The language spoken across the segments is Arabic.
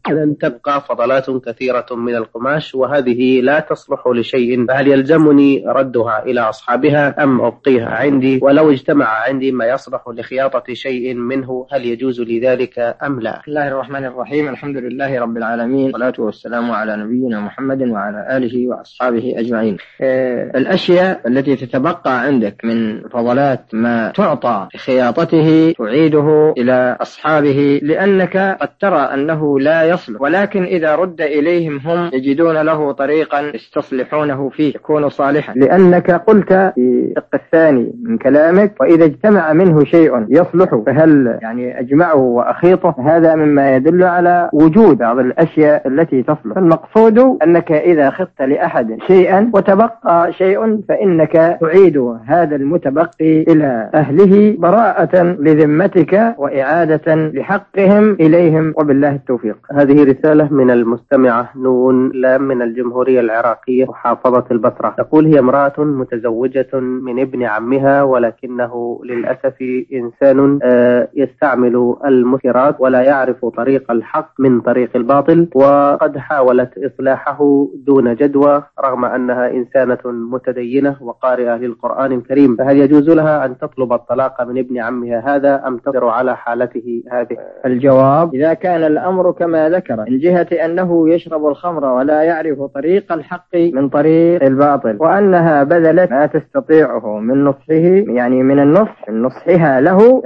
إذن تبقى فضلات كثيرة من القماش وهذه لا تصلح لشيء، فهل يلزمني ردها إلى أصحابها أم أبقيها عندي؟ ولو اجتمع عندي ما يصلح لخياطة شيء منه هل يجوز لي ذلك أم لا؟ بسم الله الرحمن الرحيم. الحمد لله رب العالمين، والصلاة والسلام على نبينا محمد وعلى آله وأصحابه أجمعين. الأشياء التي تتبقى عندك من فضلات ما تعطى خياطته تعيده إلى أصحابه، لأنك قد ترى أنه لا يصلح، ولكن إذا رد إليهم هم يجدون له طريقا يستصلحونه فيه يكون صالحا، لأنك قلت في الشق الثاني من كلامك: وإذا اجتمع منه شيء يصلح فهل أجمعه وأخيطه. هذا مما يدل على وجود بعض الأشياء التي تصلح. فالمقصود أنك إذا خطت لأحد شيئا وتبقى شيء فإنك تعيد هذا المتبقي إلى أهله براءة لذمتك وإعادة لحقهم إليهم، وبالله التوفيق. هذه رسالة من المستمعة نون لام من الجمهورية العراقية محافظة البصرة، تقول: هي امرأة متزوجة من ابن عمها، ولكنه للأسف إنسان يستعمل المسكرات ولا يعرف طريق الحق من طريق الباطل، وقد حاولت إصلاحه دون جدوى رغم أنها إنسانة متدينة وقارئة للقرآن الكريم، فهل يجوز لها أن تطلب الطلاق من ابن عمها هذا أم تصبر على حالته هذه؟ الجواب: إذا كان الأمر كما ذكر من جهة أنه يشرب الخمر ولا يعرف طريق الحق من طريق الباطل، وأنها بذلت ما تستطيعه من نصحه من النصح نصحها له،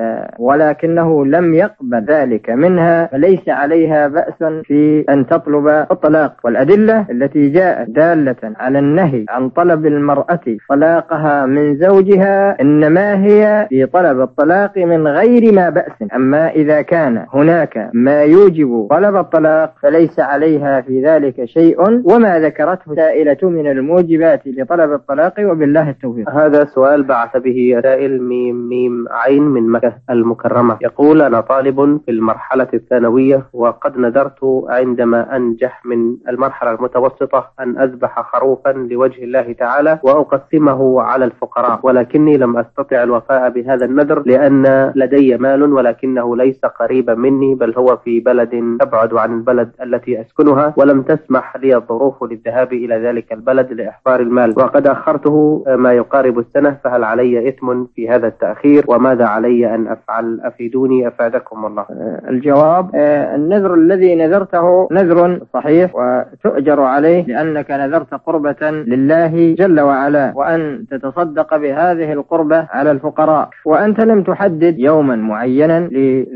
ولكنه لم يقبل ذلك منها، فليس عليها بأس في أن تطلب الطلاق. والأدلة التي جاءت دالة على النهي عن طلب المرأة طلاقها من زوجها إنما هي في طلب الطلاق من غير ما بأس. أما إذا كان هناك ما يوجب طلب الطلاق فليس عليها في ذلك شيء، وما ذكرته سائلة من الموجبات لطلب الطلاق، وبالله التوفيق. هذا سؤال بعث به سائل ميم عين من مكة المكرمة، يقول: أنا طالب في المرحلة الثانوية، وقد نذرت عندما أنجح من المرحلة المتوسطة أن أذبح خروفا لوجه الله تعالى وأقسمه على الفقراء، ولكني لم أستطع الوفاء بهذا النذر لأن لدي مال ولكنه ليس قريبا مني، بل هو في بلد أبعد عن البلد التي أسكنها، ولم تسمح لي الظروف للذهاب إلى ذلك البلد لإحضار المال، وقد أخرته ما يقارب السنة، فهل علي إثم في هذا التأخير وماذا علي أن أفعل؟ أفيدوني أفادكم الله. الجواب: النذر الذي نذرته نذر صحيح وتؤجر عليه، لأنك نذرت قربة لله جل وعلا، وأن تتصدق بهذه القربة على الفقراء، وأنت لم تحدد يوما معينا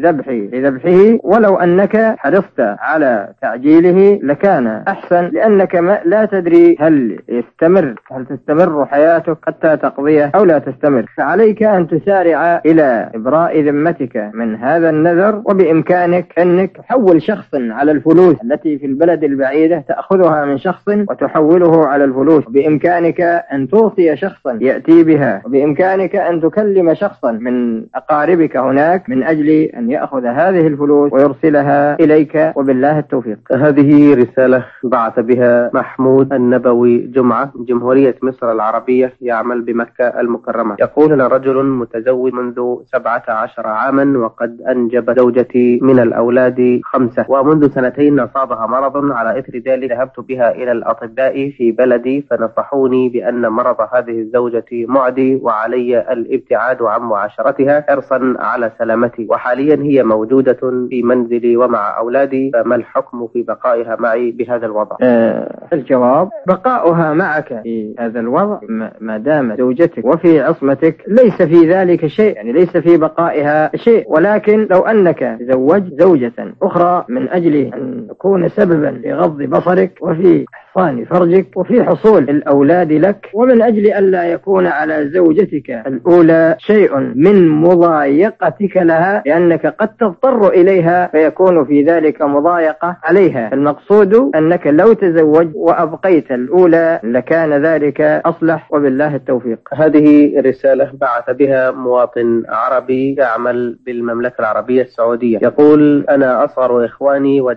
لذبحه، ولو أنك حرصت على تعجيله لكان أحسن، لأنك لا تدري هل تستمر حياتك حتى تقضيه أو لا تستمر، فعليك أن تسارع إلى إبراء ذمتك من هذا النذر، وبإمكانك أنك تحول شخصا على الفلوس التي في البلد البعيدة، تأخذها من شخص وتحوله على الفلوس، وبإمكانك أن توصي شخصا يأتي بها، وبإمكانك أن تكلم شخصا من أقاربك هناك من أجل أن يأخذ هذه الفلوس ويرسلها إليك، وبالله التوفيق. هذه رسالة بعث بها محمود النبوي جمعة، جمهورية مصر العربية، يعمل بمكة المكرمة، يقول: أنا رجل متزوج منذ 17 عاما، وقد أنجب زوجتي من الأولاد 5، ومنذ 2 أصابها مرض، على إثر ذلك ذهبت بها إلى الأطباء في بلدي فنصحوني بأن مرض هذه الزوجة معدي وعلي الابتعاد عن معاشرتها حرصا على سلامتي، وحاليا هي موجودة في منزلي ومع أولادي، فما الحكم في بقائها معي بهذا الوضع؟ الجواب: بقاؤها معك في هذا الوضع ما دام زوجتك وفي عصمتك ليس في ذلك شيء، ليس في بقائها شيء، ولكن لو أنك تزوج زوجة أخرى من أجل أن تكون سببا لغض بصرك وفي إحصان فرجك وفي حصول الأولاد لك، ومن أجل ألا يكون على زوجتك الأولى شيء من مضايقتك لها، لأنك قد تضطر إليها فيكون في ذلك مضايقة عليها. المقصود أنك لو تزوج وأبقيت الأولى لكان ذلك أصلح، وبالله التوفيق. هذه رسالة بعث بها مواطن عربي يعمل بالمملكة العربية السعودية، يقول: أنا أصغر إخواني وجميعنا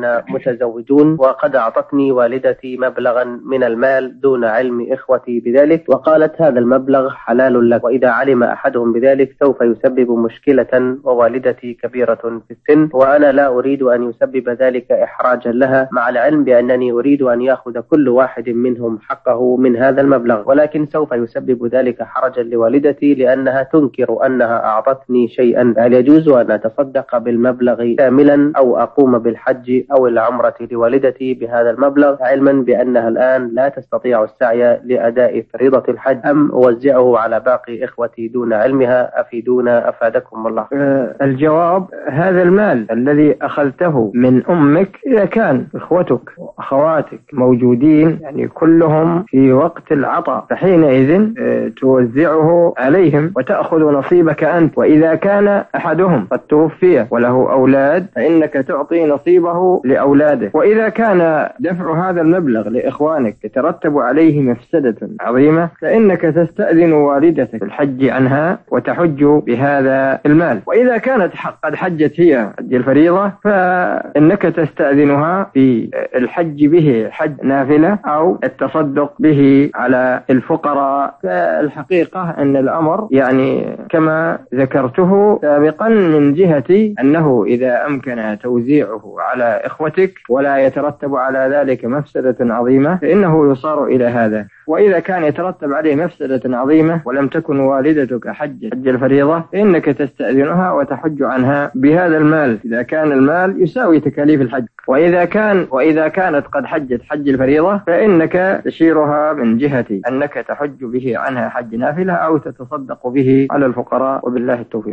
وأنا متزوجون، وقد أعطتني والدتي مبلغا من المال دون علم إخوتي بذلك، وقالت هذا المبلغ حلال لك، وإذا علم أحدهم بذلك سوف يسبب مشكلة، ووالدتي كبيرة في السن وأنا لا أريد أن يسبب ذلك إحراجا لها، مع العلم بأنني أريد أن يأخذ كل واحد منهم حقه من هذا المبلغ، ولكن سوف يسبب ذلك حرجا لوالدتي لأنها تنكر أنها أعطتني شيئا. هل يجوز أن أتصدق بالمبلغ كاملا أو أقوم بالحج أو العمرة لوالدتي بهذا المبلغ، علما بأنها الآن لا تستطيع السعي لأداء فريضة الحج، أم أوزعه على باقي إخوتي دون علمها؟ أفيدونا أفادكم الله. الجواب: هذا المال الذي أخذته من أمك إذا كان إخوتك وأخواتك موجودين يعني كلهم في وقت العطاء، فحينئذ توزعه عليهم وتأخذ نصيبك أنت. وإذا كان أحدهم قد توفي وله أولاد فإنك تعطي نصيبه لأولاده. وإذا كان دفع هذا المبلغ لإخوانك يترتب عليه مفسدة عظيمة فإنك تستأذن والدتك الحج عنها وتحج بهذا المال. وإذا كانت قد حجت هي حج الفريضة فإنك تستأذنها في الحج به حج نافلة أو التصدق به على الفقراء. فالحقيقة أن الأمر يعني كما ذكرته سابقا من جهة أنه إذا أمكن توزيعه على إخوتك ولا يترتب على ذلك مفسدة عظيمة فإنه يصار إلى هذا. وإذا كان يترتب عليه مفسدة عظيمة ولم تكن والدتك حج الفريضة فإنك تستأذنها وتحج عنها بهذا المال إذا كان المال يساوي تكاليف الحج. وإذا كانت قد حجت حج الفريضة فإنك تشيرها من جهة أنك تحج به عنها حج نافلة أو تتصدق به على الفقراء، وبالله التوفيق.